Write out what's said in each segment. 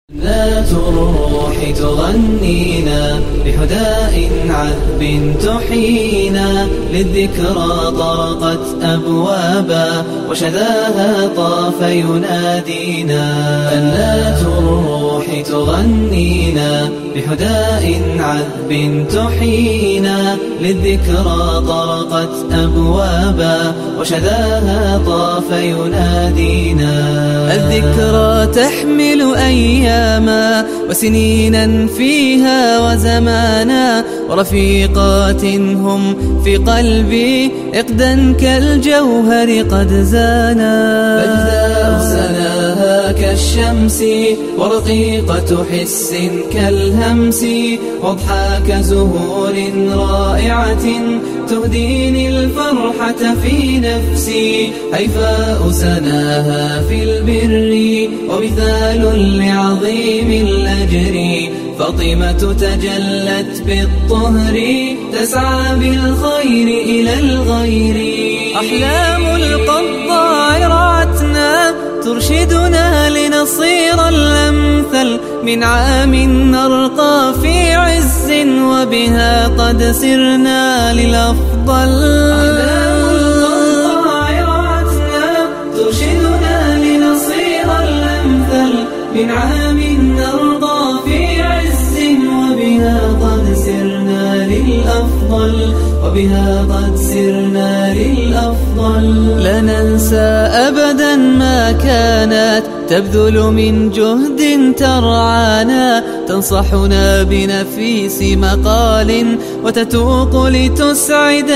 جنات الروح تغنينا بهداء عذب تحيينا، للذكرى طرقت أبوابا وشذاها طاف ينادينا. جنات الروح تغنينا بهداء عذب تحيينا، للذكرى طرقت أبوابا وشذاها طاف ينادينا. الذكرى تحمل أياما وسنينا فيها وزمانا، ورفيقات هم في قلبي عقدا كالجوهر قد زانا. بجداء سناها كالشمس ورقيقة حس كالهمس، واضحاك زهور رائعة تهديني الفرحة في نفسي. هيفاء سناها في البر ومثال لعظيم الأجر، فاطمة تجلت بالطهر تسعى بالخير إلى الغير. أحلام القضاء رعتنا ترشدنا لنصير الأمثل، من عام نرقى في عز وبها قد سرنا للأفضل. أحلام القضاء رعتنا ترشدنا لنصير الأمثل، من عام نرقى في عز وبها قد سرنا للأفضل، وبها قد سرنا للأفضل. لا ننسى أبدا ما كانت تبذل من جهد ترعانا، تنصحنا بنفيس مقال وتتوق لتسعد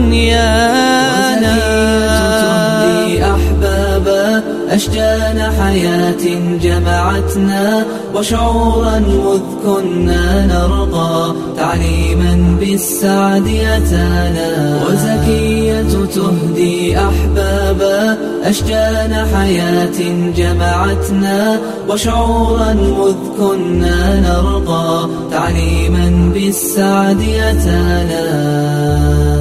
دنيانا. تهدي أحبابا أشجان حياة جمعتنا، وشعورا مذ كنا نرقى تعليما بالسعد أتانا. وزكية تهدي أحبابا أشجان حياة جمعتنا، وشعورا مذ كنا نرقى تعليما بالسعد أتانا.